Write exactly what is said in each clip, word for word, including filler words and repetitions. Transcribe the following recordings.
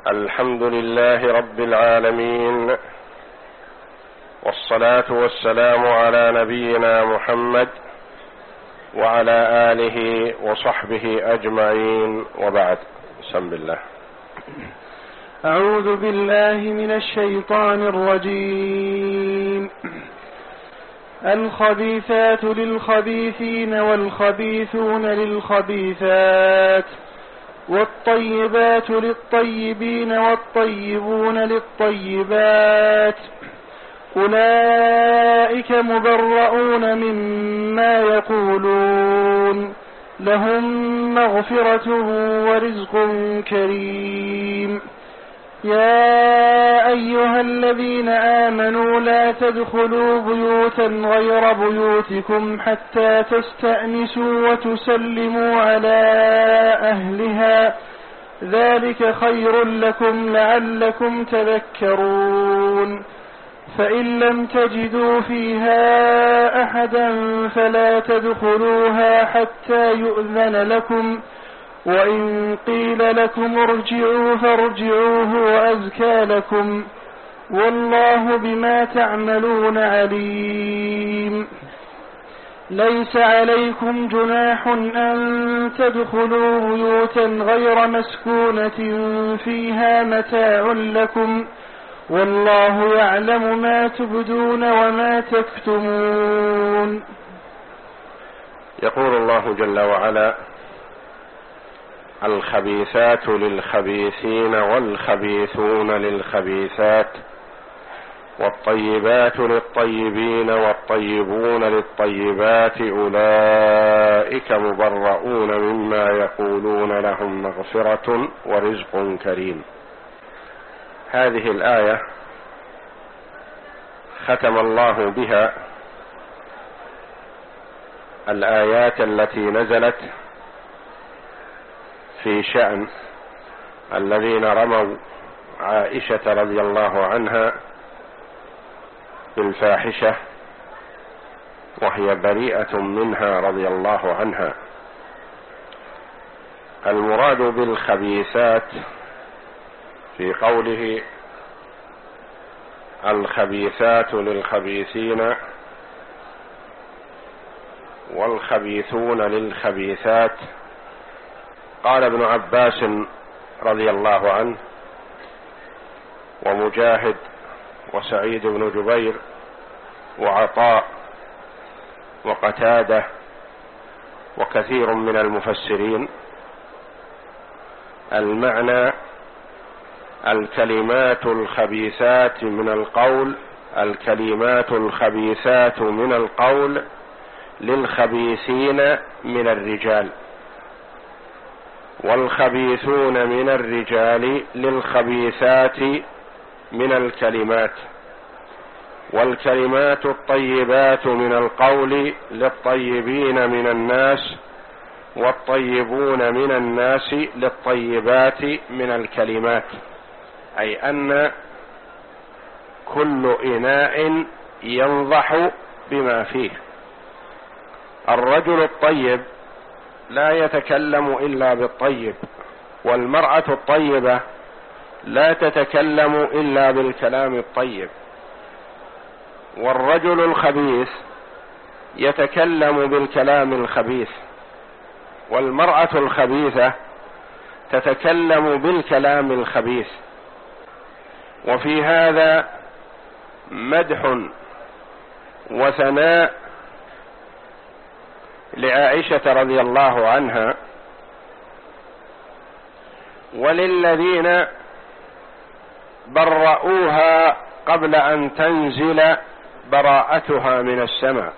الحمد لله رب العالمين، والصلاة والسلام على نبينا محمد وعلى آله وصحبه أجمعين، وبعد. بسم الله. أعوذ بالله من الشيطان الرجيم. الخبيثات للخبيثين والخبيثون للخبيثات والطيبات للطيبين والطيبون للطيبات، أولئك مبرؤون مما يقولون، لهم مغفرة ورزق كريم. يا أيها الذين آمنوا لا تدخلوا بيوتا غير بيوتكم حتى تستأنسوا وتسلموا على أهلها، ذلك خير لكم لعلكم تذكرون. فإن لم تجدوا فيها أحدا فلا تدخلوها حتى يؤذن لكم، وإن قيل لكم ارجعوا فارجعوا هو أزكى لكم، والله بما تعملون عليم. ليس عليكم جناح أن تدخلوا بيوتا غير مسكونة فيها متاع لكم، والله يعلم ما تبدون وما تكتمون. يقول الله جل وعلا: الخبيثات للخبيثين والخبيثون للخبيثات والطيبات للطيبين والطيبون للطيبات، أولئك مبرؤون مما يقولون، لهم مغفرة ورزق كريم. هذه الآية ختم الله بها الآيات التي نزلت في شأن الذين رموا عائشة رضي الله عنها بالفاحشة وهي بريئة منها رضي الله عنها. المراد بالخبيثات في قوله الخبيثات للخبيثين والخبيثون للخبيثات، قال ابن عباس رضي الله عنه ومجاهد وسعيد بن جبير وعطاء وقتادة وكثير من المفسرين: المعنى الكلمات الخبيثات من القول الكلمات الخبيثات من القول للخبيثين من الرجال، والخبيثون من الرجال للخبيثات من الكلمات، والكلمات الطيبات من القول للطيبين من الناس، والطيبون من الناس للطيبات من الكلمات. أي أن كل إناء ينضح بما فيه. الرجل الطيب لا يتكلم إلا بالطيب، والمرأة الطيبة لا تتكلم إلا بالكلام الطيب، والرجل الخبيث يتكلم بالكلام الخبيث، والمرأة الخبيثة تتكلم بالكلام الخبيث. وفي هذا مدح وثناء لعائشة رضي الله عنها وللذين برؤوها قبل أن تنزل براءتها من السماء،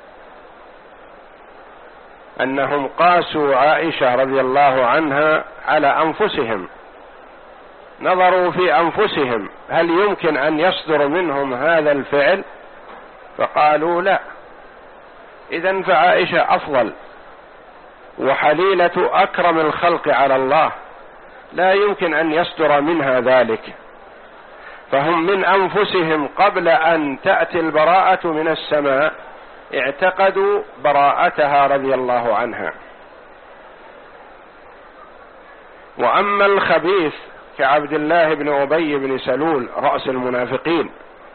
أنهم قاسوا عائشة رضي الله عنها على أنفسهم، نظروا في أنفسهم هل يمكن أن يصدر منهم هذا الفعل، فقالوا لا، إذن فعائشة أفضل وحليلة أكرم الخلق على الله، لا يمكن أن يصدر منها ذلك. فهم من أنفسهم قبل أن تأتي البراءة من السماء اعتقدوا براءتها رضي الله عنها. وأما الخبيث كعبد الله بن أبي بن سلول رأس المنافقين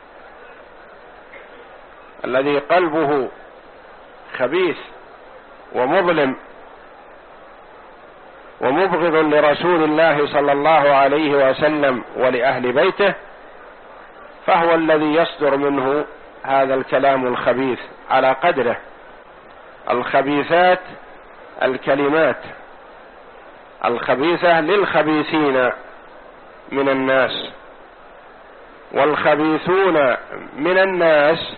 الذي قلبه خبيث ومظلم ومبغض لرسول الله صلى الله عليه وسلم ولأهل بيته، فهو الذي يصدر منه هذا الكلام الخبيث على قدره. الخبيثات الكلمات الخبيثة للخبيثين من الناس، والخبيثون من الناس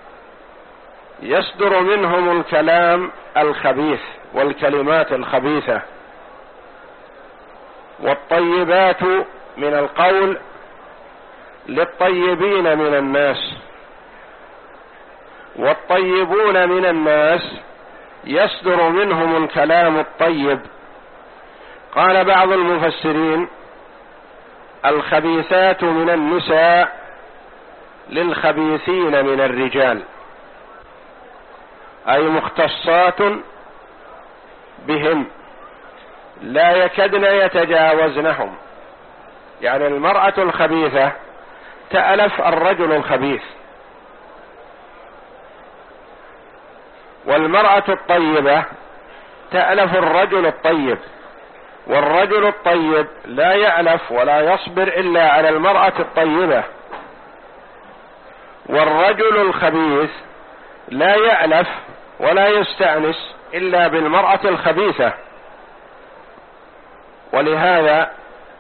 يصدر منهم الكلام الخبيث والكلمات الخبيثة. والطيبات من القول للطيبين من الناس، والطيبون من الناس يصدر منهم الكلام الطيب. قال بعض المفسرين: الخبيثات من النساء للخبيثين من الرجال، أي مختصات بهم لا يكدن يتجاوزنهم. يعني المرأة الخبيثة تألف الرجل الخبيث، والمرأة الطيبة تألف الرجل الطيب، والرجل الطيب لا يألف ولا يصبر إلا على المرأة الطيبة، والرجل الخبيث لا يألف ولا يستأنس إلا بالمرأة الخبيثة. ولهذا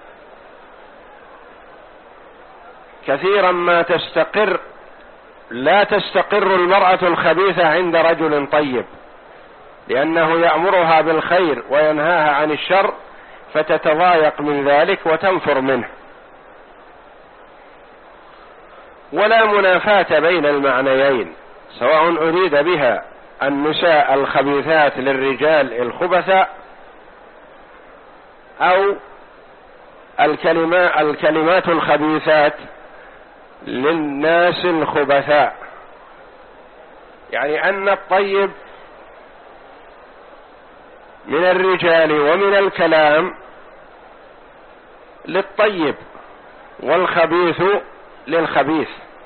كثيرا ما تستقر لا تستقر المرأة الخبيثة عند رجل طيب، لأنه يأمرها بالخير وينهاها عن الشر، فتتضايق من ذلك وتنفر منه. ولا منافاة بين المعنيين، سواء أريد بها النساء الخبيثات للرجال الخبثاء، أو الكلمات, الكلمات الخبيثات للناس الخبثاء. يعني أن الطيب من الرجال ومن الكلام للطيب، والخبيث للخبيث.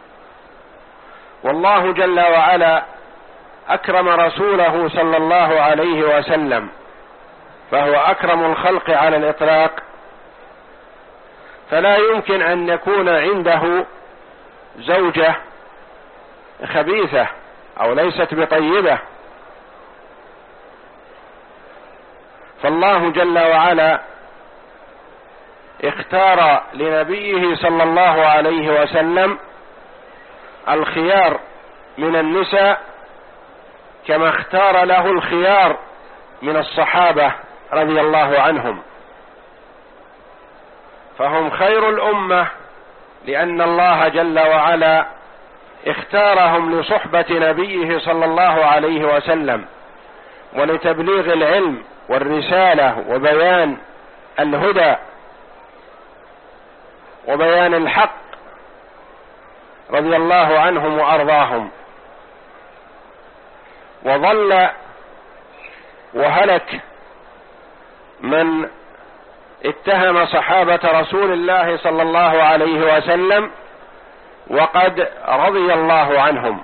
والله جل وعلا أكرم رسوله صلى الله عليه وسلم، فهو أكرم الخلق على الإطلاق، فلا يمكن أن يكون عنده زوجة خبيثة أو ليست بطيبة. فالله جل وعلا اختار لنبيه صلى الله عليه وسلم الخيار من النساء، كما اختار له الخيار من الصحابة رضي الله عنهم، فهم خير الأمة، لأن الله جل وعلا اختارهم لصحبة نبيه صلى الله عليه وسلم، ولتبليغ العلم والرسالة وبيان الهدى وبيان الحق، رضي الله عنهم وأرضاهم. وظل وهلك من اتهم صحابة رسول الله صلى الله عليه وسلم وقد رضي الله عنهم.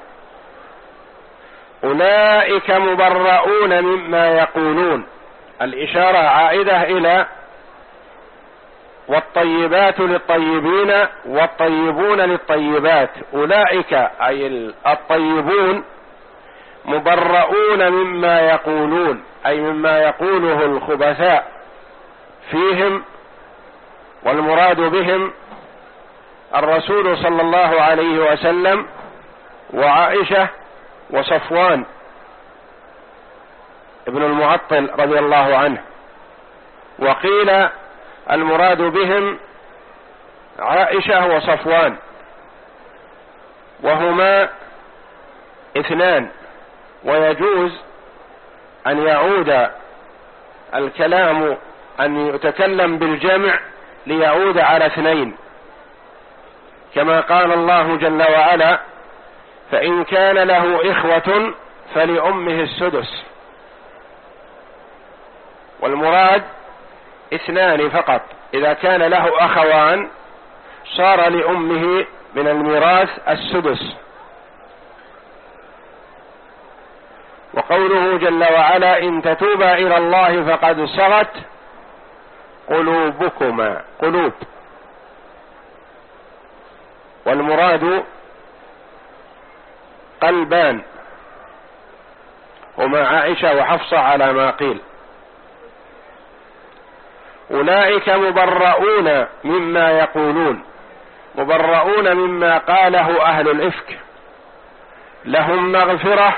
أولئك مبرؤون مما يقولون، الإشارة عائدة إلى والطيبات للطيبين والطيبون للطيبات. أولئك أي الطيبون مبرؤون مما يقولون، أي مما يقوله الخبثاء فيهم، والمراد بهم الرسول صلى الله عليه وسلم وعائشة وصفوان ابن المعطل رضي الله عنه. وقيل المراد بهم عائشة وصفوان، وهما اثنان، ويجوز أن يعود الكلام أن يتكلم بالجمع ليعود على اثنين، كما قال الله جل وعلا: فإن كان له إخوة فلأمه السدس. والمراد اثنان فقط، إذا كان له أخوان صار لأمه من الميراث السدس. وقوله جل وعلا إن تتوبا إلى الله فقد صغت قلوبكما، قلوب، والمراد قلبان، ومع عائشة وحفصة على ما قيل. أولئك مبرؤون مما يقولون، مبرؤون مما قاله أهل الإفك، لهم مغفرة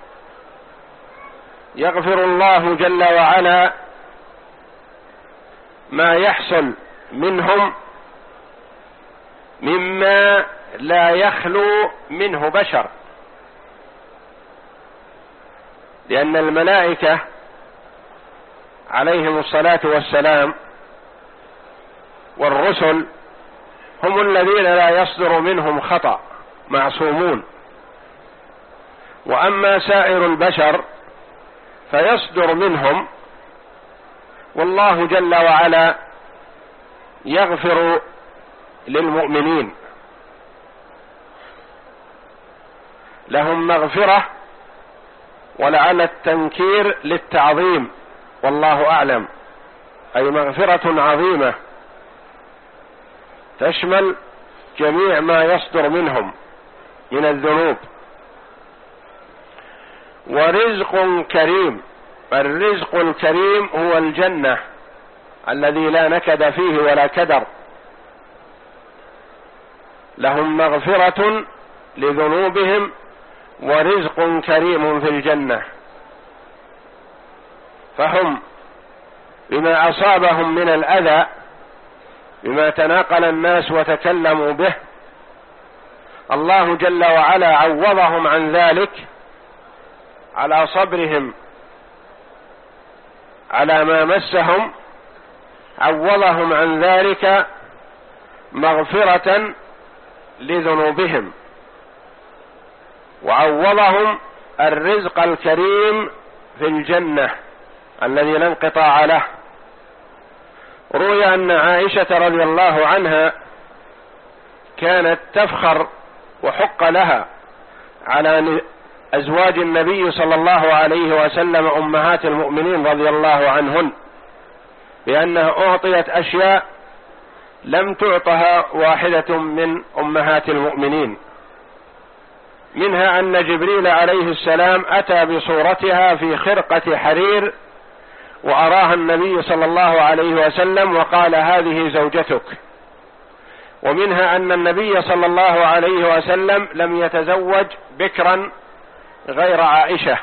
يغفر الله جل وعلا ما يحصل منهم مما لا يخلو منه بشر، لأن الملائكة عليهم الصلاة والسلام والرسل هم الذين لا يصدر منهم خطأ، معصومون. وأما سائر البشر فيصدر منهم، والله جل وعلا يغفر للمؤمنين. لهم مغفرة، ولعل التنكير للتعظيم والله أعلم، أي مغفرة عظيمة تشمل جميع ما يصدر منهم من الذنوب. ورزق كريم، الرزق الكريم هو الجنة الذي لا نكد فيه ولا كدر. لهم مغفرة لذنوبهم ورزق كريم في الجنة، فهم بما أصابهم من الأذى، بما تناقل الناس وتكلموا به، الله جل وعلا عوضهم عن ذلك على صبرهم على ما مسهم، عوضهم عن ذلك مغفرة لذنوبهم، وعوضهم الرزق الكريم في الجنة الذي لا انقطاع له. روي أن عائشة رضي الله عنها كانت تفخر وحق لها على أزواج النبي صلى الله عليه وسلم أمهات المؤمنين رضي الله عنهن، بأنها أعطيت أشياء لم تعطها واحدة من أمهات المؤمنين، منها أن جبريل عليه السلام أتى بصورتها في خرقة حرير وأراها النبي صلى الله عليه وسلم وقال هذه زوجتك. ومنها أن النبي صلى الله عليه وسلم لم يتزوج بكرا غير عائشة.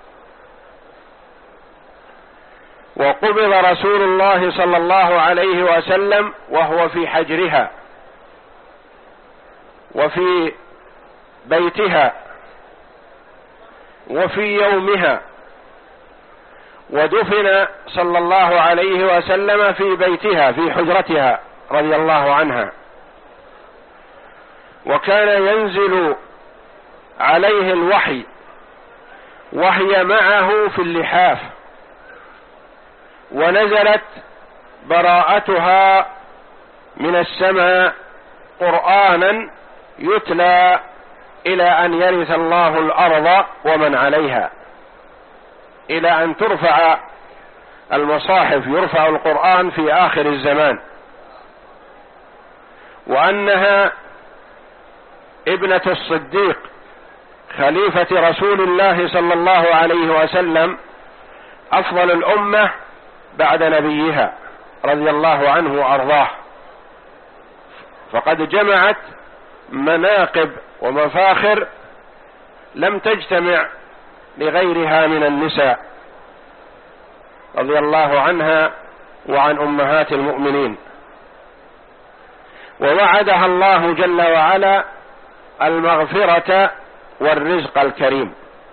وقبض رسول الله صلى الله عليه وسلم وهو في حجرها وفي بيتها وفي يومها، ودفن صلى الله عليه وسلم في بيتها في حجرتها رضي الله عنها. وكان ينزل عليه الوحي وهي معه في اللحاف، ونزلت براءتها من السماء قرآنا يتلى إلى أن يرث الله الأرض ومن عليها، إلى أن ترفع المصاحف، يرفع القرآن في آخر الزمان. وأنها ابنة الصديق خليفة رسول الله صلى الله عليه وسلم، أفضل الأمة بعد نبيها رضي الله عنه وأرضاه، فقد جمعت مناقب ومفاخر لم تجتمع لغيرها من النساء رضي الله عنها وعن أمهات المؤمنين. ووعدها الله جل وعلا المغفرة والرزق الكريم.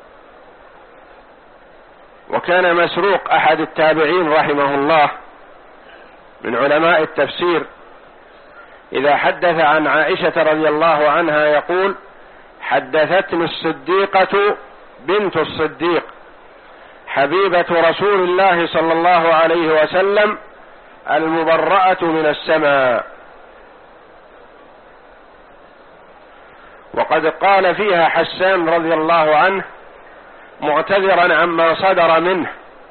وكان مسروق أحد التابعين رحمه الله من علماء التفسير إذا حدث عن عائشة رضي الله عنها يقول حدثتني الصديقة بنت الصديق حبيبة رسول الله صلى الله عليه وسلم المبرأة من السماء. وقد قال فيها حسان رضي الله عنه معتذرا عما صدر منه: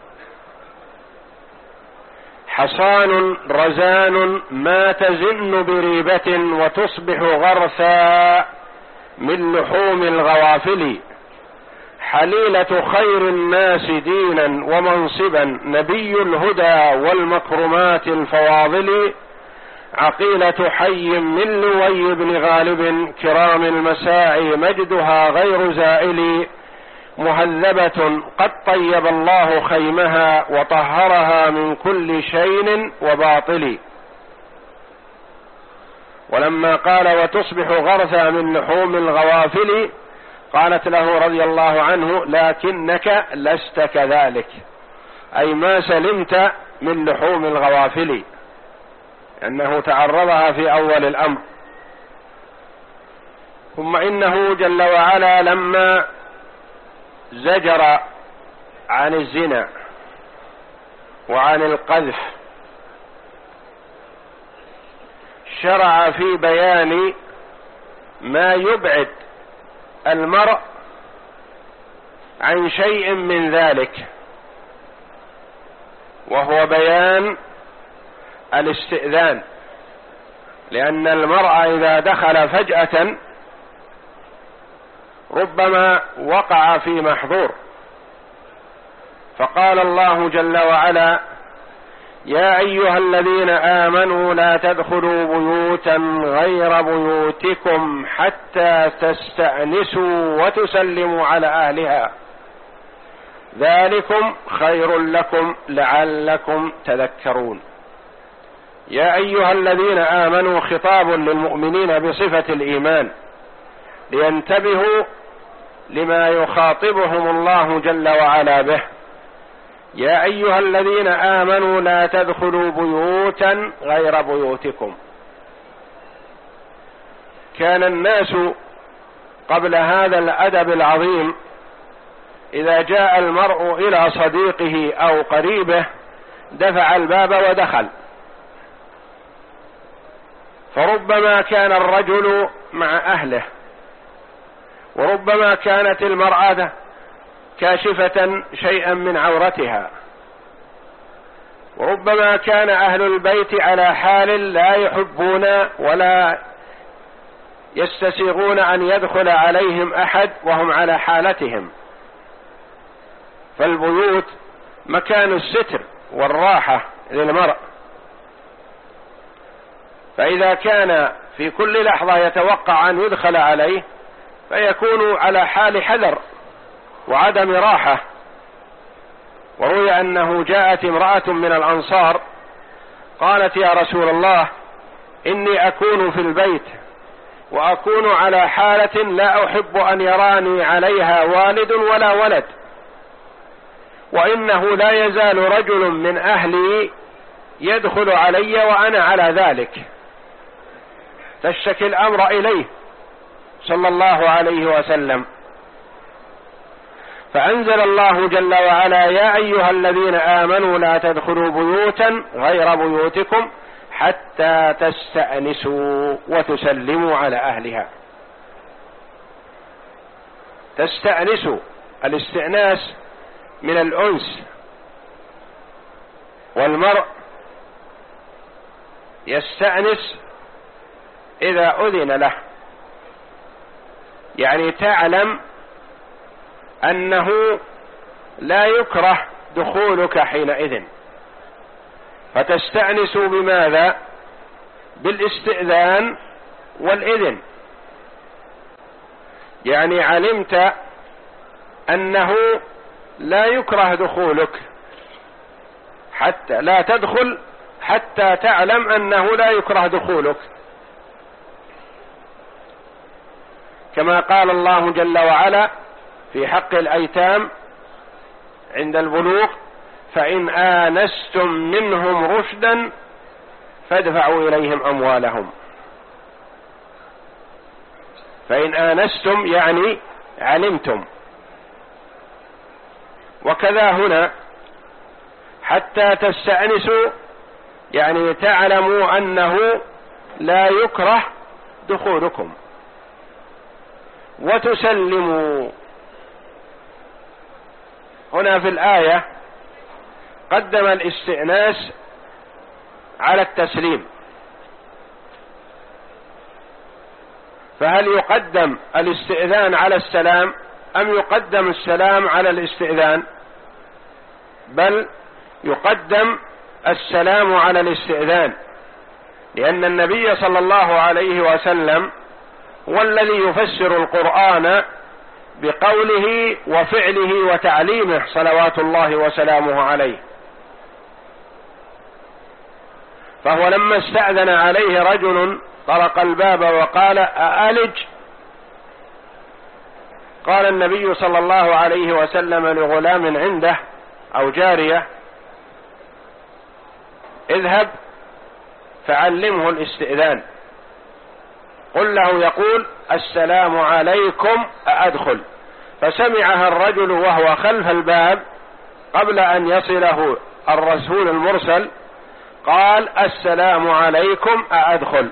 حصان رزان ما تزن بريبة وتصبح غرثا من لحوم الغوافل، حليلة خير الناس دينا ومنصبا، نبي الهدى والمكرمات الفواضل، عقيلة حي من لوي بن غالب، كرام المساعي مجدها غير زائل، مهذبة قد طيب الله خيمها وطهرها من كل شين وباطل. ولما قال وتصبح غرثا من لحوم الغوافل قالت له رضي الله عنه: لكنك لست كذلك، أي ما سلمت من لحوم الغوافل، أنه تعرضها في أول الأمر. ثم إنه جل وعلا لما زجر عن الزنا وعن القذف شرع في بيان ما يبعد المرء عن شيء من ذلك، وهو بيان الاستئذان، لأن المرء إذا دخل فجأة ربما وقع في محظور. فقال الله جل وعلا: يا أيها الذين آمنوا لا تدخلوا بيوتا غير بيوتكم حتى تستأنسوا وتسلموا على أهلها، ذلكم خير لكم لعلكم تذكرون. يا أيها الذين آمنوا خطاب للمؤمنين بصفة الإيمان لينتبهوا لما يخاطبهم الله جل وعلا به. يا أيها الذين آمنوا لا تدخلوا بيوتا غير بيوتكم. كان الناس قبل هذا الأدب العظيم إذا جاء المرء إلى صديقه أو قريبه دفع الباب ودخل، فربما كان الرجل مع أهله، وربما كانت المرأة كاشفة شيئا من عورتها، وربما كان أهل البيت على حال لا يحبون ولا يستسيغون أن يدخل عليهم أحد وهم على حالتهم. فالبيوت مكان الستر والراحة للمرء، فإذا كان في كل لحظة يتوقع أن يدخل عليه فيكون على حال حذر وعدم راحة. وروي أنه جاءت امرأة من الأنصار قالت: يا رسول الله، إني أكون في البيت وأكون على حالة لا أحب أن يراني عليها والد ولا ولد، وإنه لا يزال رجل من أهلي يدخل علي وأنا على ذلك. تشتكي الأمر إليه صلى الله عليه وسلم، فأنزل الله جل وعلا: يا أيها الذين آمنوا لا تدخلوا بيوتا غير بيوتكم حتى تستأنسوا وتسلموا على أهلها. تستأنسوا، الاستئناس من الأنس، والمرء يستأنس إذا أذن له، يعني تعلم أنه لا يكره دخولك حينئذ، فتستأنس بماذا؟ بالاستئذان والإذن. يعني علمت أنه لا يكره دخولك، حتى لا تدخل حتى تعلم أنه لا يكره دخولك، كما قال الله جل وعلا في حق الأيتام عند البلوغ: فإن آنستم منهم رشدا فادفعوا إليهم أموالهم. فإن آنستم يعني علمتم. وكذا هنا حتى تستأنسوا يعني تعلموا أنه لا يكره دخولكم، وتسلموا. هنا في الآية قدم الاستئناس على التسليم، فهل يقدم الاستئذان على السلام أم يقدم السلام على الاستئذان؟ بل يقدم السلام على الاستئذان، لأن النبي صلى الله عليه وسلم هو الذي يفسر القرآن بقوله وفعله وتعليمه صلوات الله وسلامه عليه. فهو لما استأذن عليه رجل طرق الباب وقال أألج، قال النبي صلى الله عليه وسلم لغلام عنده أو جارية اذهب فعلمه الاستئذان، قل له يقول السلام عليكم أأدخل. فسمعها الرجل وهو خلف الباب قبل أن يصله الرسول المرسل، قال السلام عليكم أأدخل.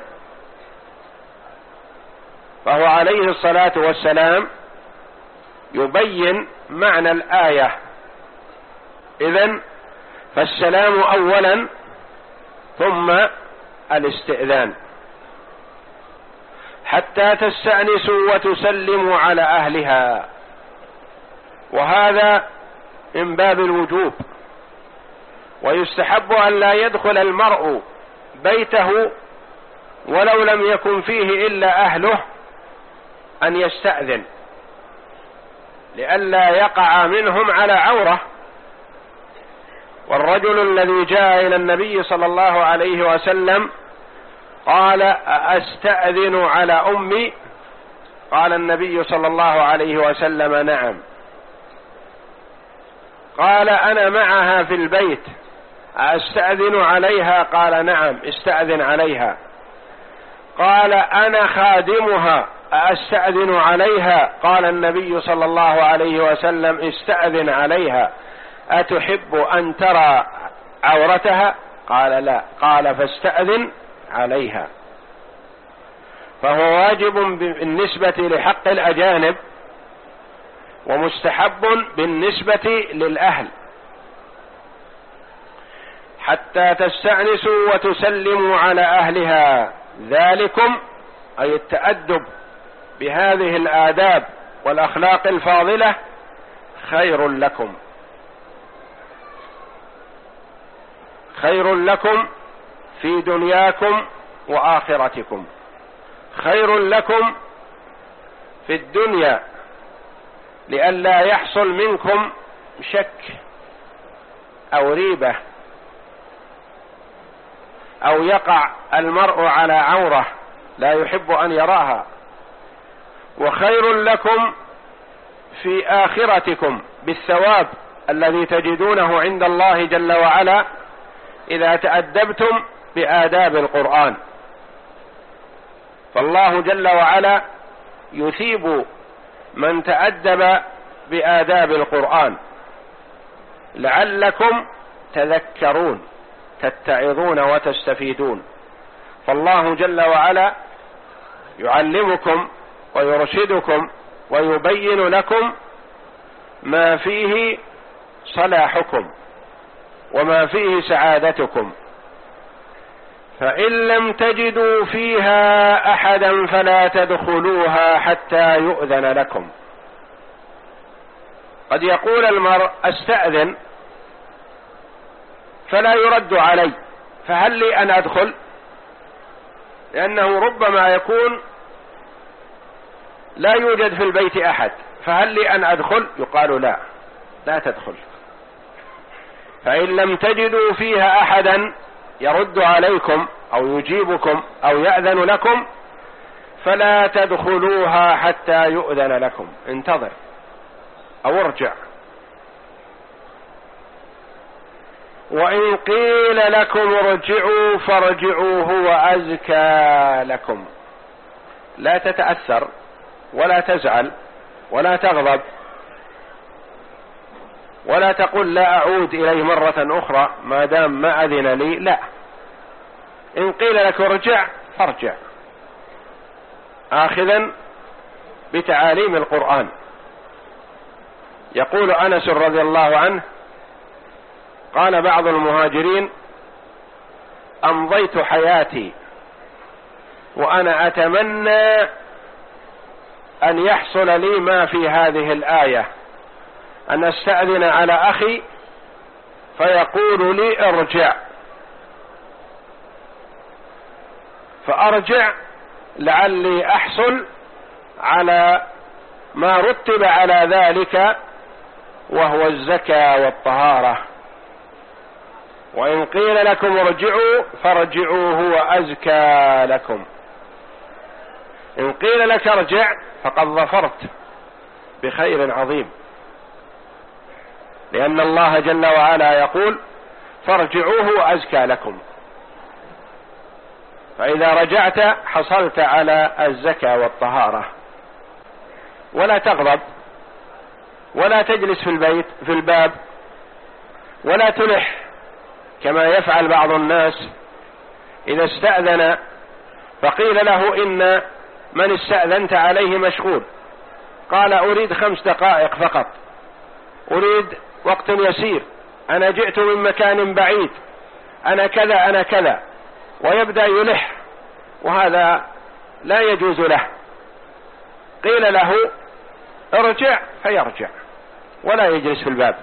فهو عليه الصلاة والسلام يبين معنى الآية. إذن فالسلام أولا ثم الاستئذان حتى تستأنسوا وتسلموا على أهلها، وهذا من باب الوجوب. ويستحب أن لا يدخل المرء بيته ولو لم يكن فيه إلا أهله أن يستأذن لئلا يقع منهم على عورة. والرجل الذي جاء إلى النبي صلى الله عليه وسلم قال أستأذن على أمي، قال النبي صلى الله عليه وسلم نعم. قال أنا معها في البيت أستأذن عليها، قال نعم استأذن عليها. قال أنا خادمها أستأذن عليها، قال النبي صلى الله عليه وسلم استأذن عليها. أتحب أن ترى عورتها؟ قال لا، قال فاستأذن عليها. فهو واجب بالنسبة لحق الأجانب ومستحب بالنسبة للأهل حتى تستأنسوا وتسلموا على أهلها. ذلكم أي التأدب بهذه الآداب والأخلاق الفاضلة خير لكم، خير لكم في دنياكم وآخرتكم. خير لكم في الدنيا لئلا يحصل منكم شك أو ريبة أو يقع المرء على عورة لا يحب أن يراها. وخير لكم في آخرتكم بالثواب الذي تجدونه عند الله جل وعلا إذا تأدبتم بآداب القرآن. فالله جل وعلا يثيب من تأدب بآداب القرآن لعلكم تذكرون تتعظون وتستفيدون. فالله جل وعلا يعلمكم ويرشدكم ويبين لكم ما فيه صلاحكم وما فيه سعادتكم. فإن لم تجدوا فيها أحدا فلا تدخلوها حتى يؤذن لكم. قد يقول المرء استأذن فلا يرد علي، فهل لي أن أدخل؟ لأنه ربما يكون لا يوجد في البيت أحد، فهل لي أن أدخل؟ يقال لا، لا تدخل. فإن لم تجدوا فيها أحدا يرد عليكم أو يجيبكم أو يأذن لكم فلا تدخلوها حتى يؤذن لكم. انتظر أو ارجع. وإن قيل لكم ارجعوا فارجعوا هو أزكى لكم. لا تتأثر ولا تزعل ولا تغضب ولا تقول لا أعود إليه مرة أخرى ما دام ما أذن لي، لا، إن قيل لك ارجع فارجع، آخذا بتعاليم القرآن. يقول أنس رضي الله عنه: قال بعض المهاجرين: أمضيت حياتي وأنا أتمنى أن يحصل لي ما في هذه الآية، أن أستأذن على أخي فيقول لي ارجع، فأرجع لعلي أحصل على ما رتب على ذلك وهو الزكاة والطهارة. وإن قيل لكم ارجعوا فارجعوا هو أزكى لكم. إن قيل لك ارجع فقد ظفرت بخير عظيم، لأن الله جل وعلا يقول: فارجعوه هو أزكى لكم. فإذا رجعت حصلت على الزكاة والطهارة. ولا تغضب، ولا تجلس في البيت في الباب، ولا تلح كما يفعل بعض الناس إذا استأذن فقيل له: إن من استأذنت عليه مشغول، قال: أريد خمس دقائق فقط، أريد وقت يسير، أنا جئت من مكان بعيد، أنا كذا أنا كذا، ويبدأ يلح، وهذا لا يجوز له. قيل له: ارجع فيرجع ولا يجلس في الباب،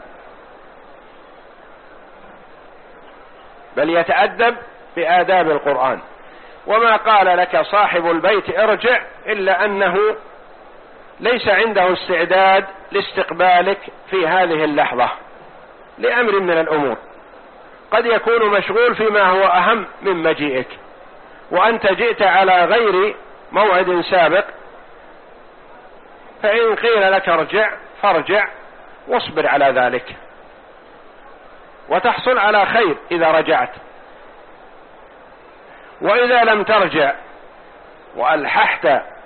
بل يتأدب بآداب القرآن. وما قال لك صاحب البيت ارجع إلا أنه ليس عنده استعداد لاستقبالك في هذه اللحظة لأمر من الأمور، قد يكون مشغول فيما هو أهم من مجيئك، وأنت جئت على غير موعد سابق، فإن قيل لك ارجع فارجع واصبر على ذلك، وتحصل على خير إذا رجعت. وإذا لم ترجع وألححت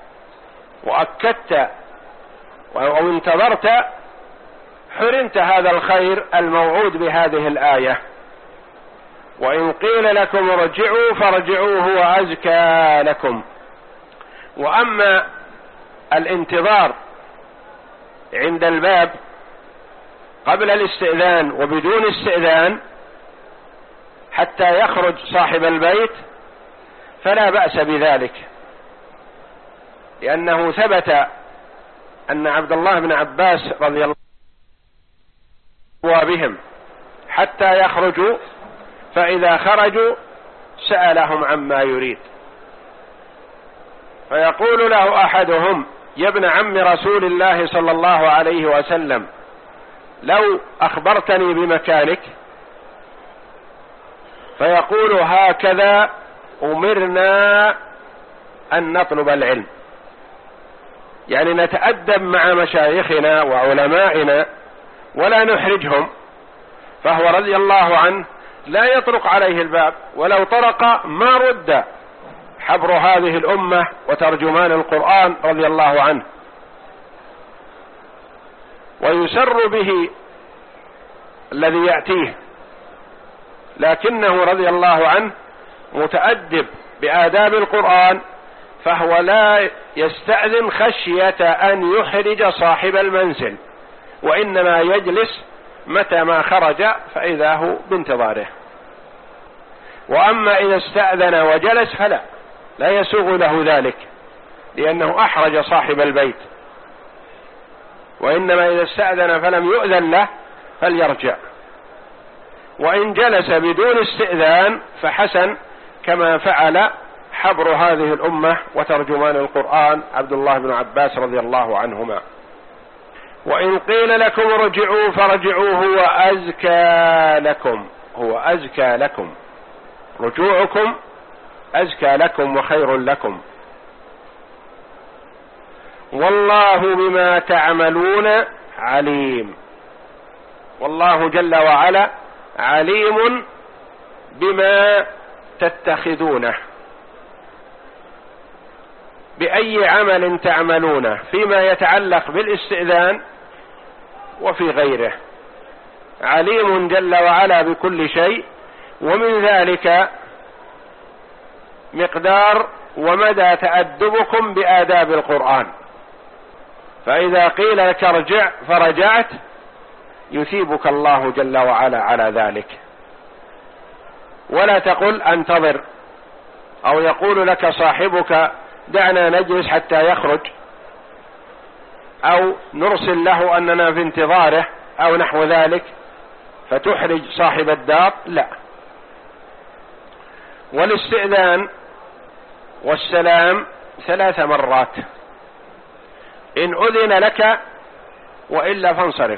وأكدت أو انتظرت حرمت هذا الخير الموعود بهذه الآية. وإن قيل لكم ارجعوا فارجعوا هو أزكى لكم. وأما الانتظار عند الباب قبل الاستئذان وبدون استئذان حتى يخرج صاحب البيت فلا بأس بذلك، لأنه ثبت أن عبد الله بن عباس رضي الله عنه بهم حتى يخرجوا، فإذا خرجوا سألهم عما يريد، فيقول له أحدهم: يا ابن عم رسول الله صلى الله عليه وسلم، لو أخبرتني بمكانك. فيقول: هكذا أمرنا أن نطلب العلم، يعني نتأدب مع مشايخنا وعلمائنا ولا نحرجهم. فهو رضي الله عنه لا يطرق عليه الباب، ولو طرق ما رد حبر هذه الأمة وترجمان القرآن رضي الله عنه، ويسر به الذي يأتيه، لكنه رضي الله عنه متأدب بآداب القرآن، فهو لا يستأذن خشية أن يحرج صاحب المنزل، وإنما يجلس متى ما خرج فإذا هو بانتظاره. وأما إذا استأذن وجلس فلا لا يسوغ له ذلك، لأنه أحرج صاحب البيت. وإنما إذا استأذن فلم يؤذن له فليرجع. وإن جلس بدون استئذان فحسن، كما فعل حبر هذه الأمة وترجمان القرآن عبد الله بن عباس رضي الله عنهما. وإن قيل لكم ارجعوا فارجعوا هو أزكى لكم، هو أزكى لكم، رجوعكم أزكى لكم وخير لكم، والله بما تعملون عليم. والله جل وعلا عليم بما تتخذونه، بأي عمل تعملونه فيما يتعلق بالاستئذان وفي غيره، عليم جل وعلا بكل شيء. ومن ذلك مقدار ومدى تأدبكم بآداب القرآن، فإذا قيل لك ارجع فرجعت يثيبك الله جل وعلا على ذلك. ولا تقل انتظر، أو يقول لك صاحبك دعنا نجلس حتى يخرج، أو نرسل له أننا في انتظاره أو نحو ذلك فتحرج صاحب الدار، لا. والاستئذان والسلام ثلاث مرات، إن أذن لك وإلا فانصرف،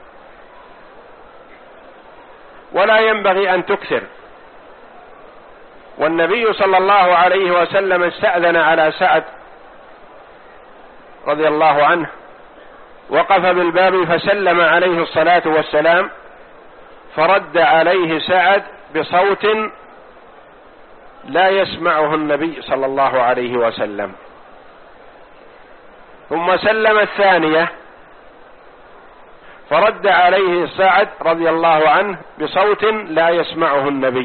ولا ينبغي أن تكثر. والنبي صلى الله عليه وسلم استأذن على سعد رضي الله عنه، وقف بالباب فسلم عليه الصلاة والسلام، فرد عليه سعد بصوت لا يسمعه النبي صلى الله عليه وسلم، ثم سلم الثانية فرد عليه سعد رضي الله عنه بصوت لا يسمعه النبي،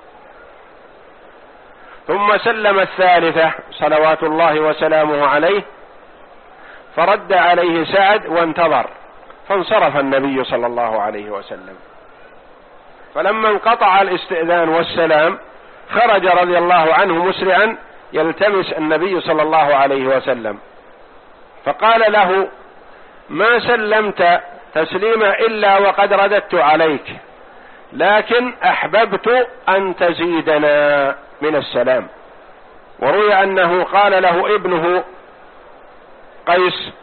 ثم سلم الثالثة صلوات الله وسلامه عليه فرد عليه سعد وانتظر، فانصرف النبي صلى الله عليه وسلم. فلما انقطع الاستئذان والسلام خرج رضي الله عنه مسرعا يلتمس النبي صلى الله عليه وسلم، فقال له ما سلمت تسليما إلا وقد رددت عليك، لكن أحببت أن تزيدنا من السلام. وروي أنه قال له ابنه قيس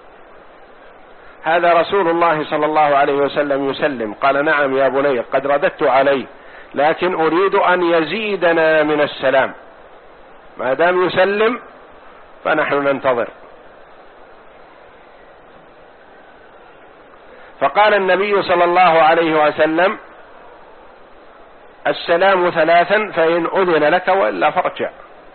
هذا رسول الله صلى الله عليه وسلم يسلم، قال نعم يا بني قد رددت عليه، لكن أريد أن يزيدنا من السلام، ما دام يسلم فنحن ننتظر. فقال النبي صلى الله عليه وسلم السلام ثلاثا فإن أذن لك وإلا فارجع.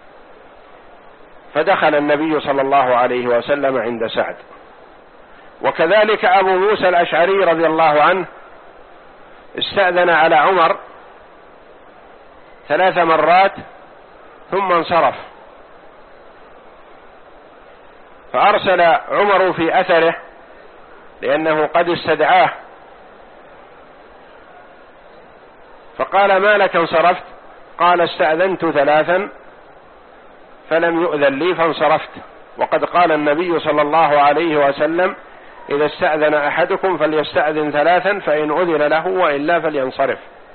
فدخل النبي صلى الله عليه وسلم عند سعد. وكذلك أبو موسى الأشعري رضي الله عنه استأذن على عمر ثلاث مرات ثم انصرف، فأرسل عمر في أثره لأنه قد استدعاه، فقال ما لك انصرفت؟ قال استأذنت ثلاثا فلم يؤذن لي فانصرفت، وقد قال النبي صلى الله عليه وسلم إذا استأذن أحدكم فليستأذن ثلاثا فإن أذن له وإلا فلينصرف.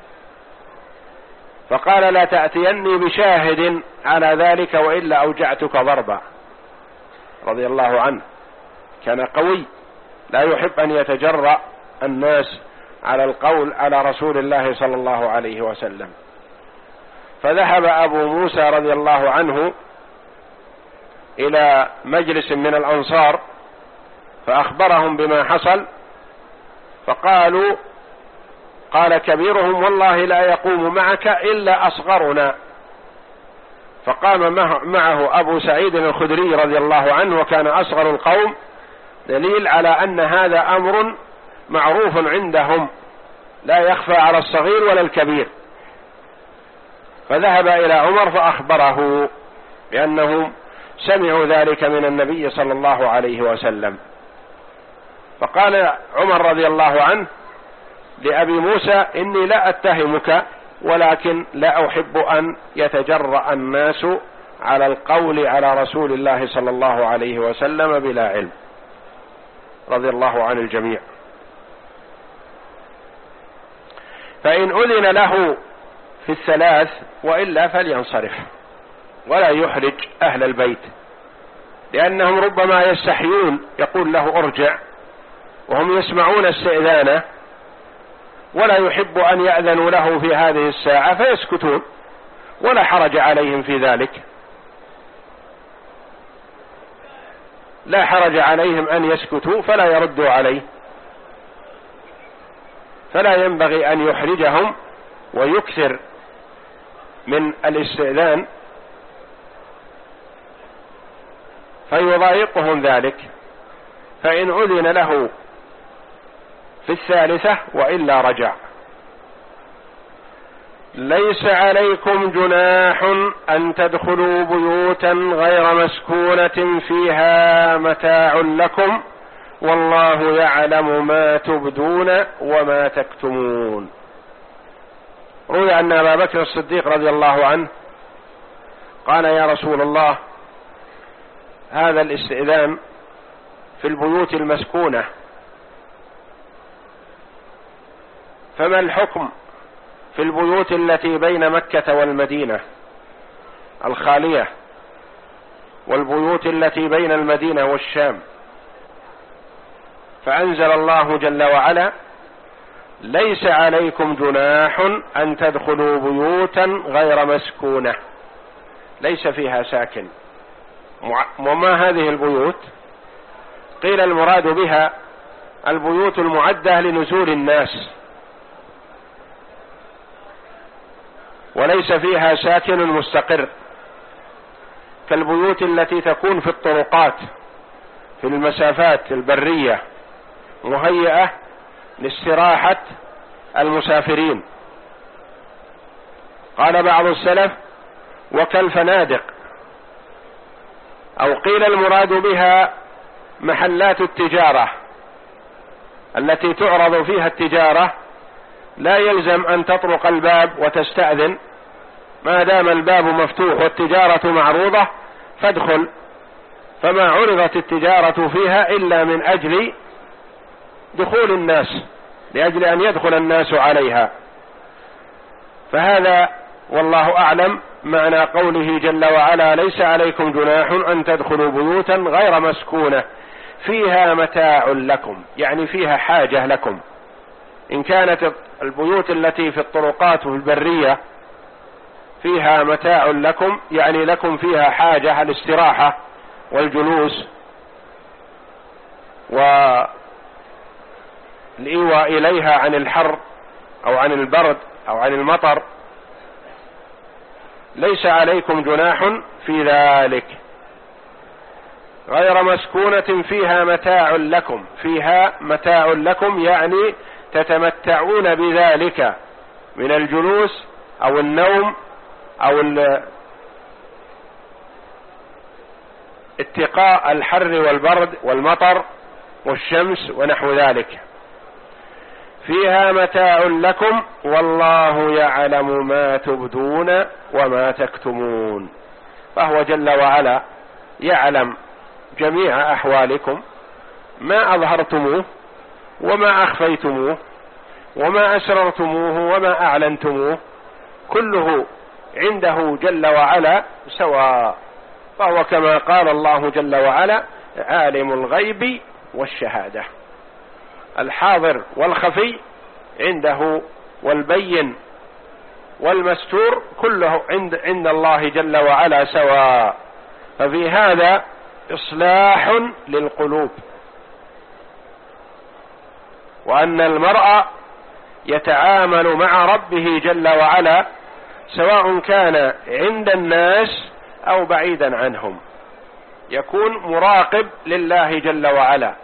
فقال لا تأتيني بشاهد على ذلك وإلا أوجعتك ضربا، رضي الله عنه، كان قوي لا يحب أن يتجرأ الناس على القول على رسول الله صلى الله عليه وسلم. فذهب أبو موسى رضي الله عنه إلى مجلس من الأنصار فأخبرهم بما حصل، فقالوا قال كبيرهم والله لا يقوم معك إلا أصغرنا. فقام معه أبو سعيد الخدري رضي الله عنه وكان أصغر القوم، دليل على أن هذا أمر معروف عندهم لا يخفى على الصغير ولا الكبير. فذهب إلى عمر فأخبره بأنهم سمعوا ذلك من النبي صلى الله عليه وسلم. فقال عمر رضي الله عنه لأبي موسى إني لا أتهمك، ولكن لا أحب أن يتجرأ الناس على القول على رسول الله صلى الله عليه وسلم بلا علم، رضي الله عن الجميع. فإن أذن له في الثلاث وإلا فلينصرف ولا يحرج أهل البيت، لأنهم ربما يستحيون يقول له ارجع وهم يسمعون استئذانه ولا يحب أن يأذنوا له في هذه الساعة فيسكتون، ولا حرج عليهم في ذلك، لا حرج عليهم أن يسكتوا فلا يردوا عليه. فلا ينبغي أن يحرجهم ويكثر من الاستئذان فيضايقهم ذلك. فإن أذن له في الثالثة وإلا رجع. ليس عليكم جناح أن تدخلوا بيوتا غير مسكونة فيها متاع لكم والله يعلم ما تبدون وما تكتمون. روي أن أبا بكر الصديق رضي الله عنه قال يا رسول الله هذا الاستئذان في البيوت المسكونة فما الحكم في البيوت التي بين مكة والمدينة الخالية والبيوت التي بين المدينة والشام؟ فأنزل الله جل وعلا ليس عليكم جناح أن تدخلوا بيوتا غير مسكونة، ليس فيها ساكن. وما هذه البيوت؟ قيل المراد بها البيوت المعدة لنزول الناس وليس فيها ساكن مستقر، كالبيوت التي تكون في الطرقات في المسافات البرية مهيئة لاستراحة المسافرين. قال بعض السلف وكالفنادق، أو قيل المراد بها محلات التجارة التي تعرض فيها التجارة، لا يلزم أن تطرق الباب وتستأذن، ما دام الباب مفتوح والتجارة معروضة فادخل، فما عرضت التجارة فيها إلا من أجل دخول الناس، لأجل أن يدخل الناس عليها. فهذا والله أعلم معنى قوله جل وعلا ليس عليكم جناح أن تدخلوا بيوتا غير مسكونة فيها متاع لكم، يعني فيها حاجة لكم. إن كانت البيوت التي في الطرقات والبرية فيها متاع لكم، يعني لكم فيها حاجة الاستراحة والجلوس والإيواء إليها عن الحر أو عن البرد أو عن المطر، ليس عليكم جناح في ذلك. غير مسكونة فيها متاع لكم، فيها متاع لكم يعني تتمتعون بذلك من الجلوس أو النوم أو اتقاء الحر والبرد والمطر والشمس ونحو ذلك. فيها متاع لكم والله يعلم ما تبدون وما تكتمون، فهو جل وعلا يعلم جميع أحوالكم، ما أظهرتموه وما أخفيتموه وما أسررتموه وما أعلنتموه، كله عنده جل وعلا سواء، فهو كما قال الله جل وعلا عالم الغيب والشهادة، الحاضر والخفي عنده، والبين والمستور كله عند عند الله جل وعلا سواء. ففي هذا إصلاح للقلوب، وأن المرء يتعامل مع ربه جل وعلا سواء كان عند الناس أو بعيدا عنهم، يكون مراقب لله جل وعلا.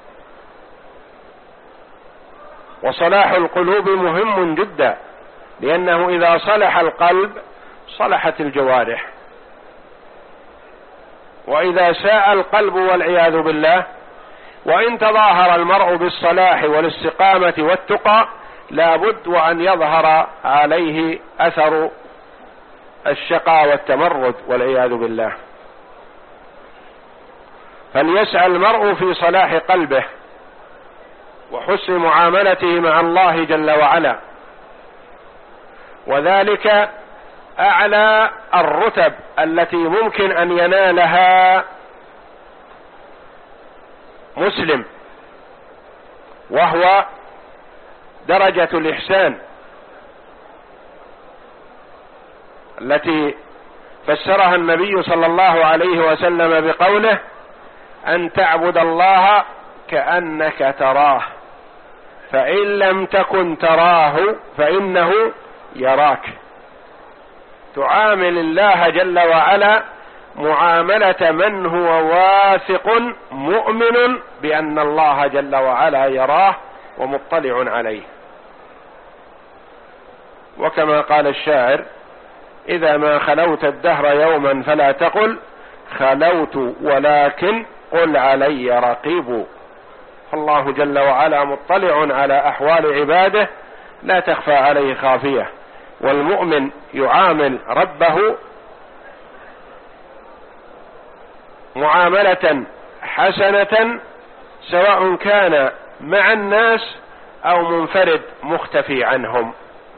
وصلاح القلوب مهم جدا، لأنه إذا صلح القلب صلحت الجوارح، وإذا ساء القلب والعياذ بالله، وإن تظاهر المرء بالصلاح والاستقامة والتقى لا بد وأن يظهر عليه أثر الشقاء والتمرد والعياذ بالله. فليسعى المرء في صلاح قلبه وحسن معاملته مع الله جل وعلا، وذلك أعلى الرتب التي ممكن أن ينالها مسلم، وهو درجة الإحسان التي فسرها النبي صلى الله عليه وسلم بقوله أن تعبد الله كأنك تراه فإن لم تكن تراه فإنه يراك. تعامل الله جل وعلا معاملة من هو واثق مؤمن بأن الله جل وعلا يراه ومطلع عليه. وكما قال الشاعر: إذا ما خلوت الدهر يوما فلا تقل خلوت ولكن قل علي رقيب. فالله جل وعلا مطلع على أحوال عباده لا تخفى عليه خافية، والمؤمن يعامل ربه معاملة حسنة سواء كان مع الناس أو منفرد مختفي عنهم.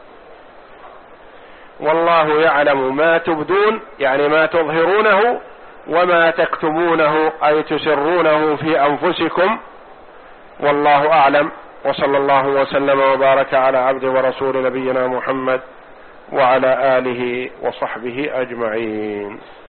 والله يعلم ما تبدون، يعني ما تظهرونه، وما تكتمونه أي تسرونه في أنفسكم، والله أعلم. وصلى الله وسلم وبارك على عبد ورسول نبينا محمد وعلى آله وصحبه أجمعين.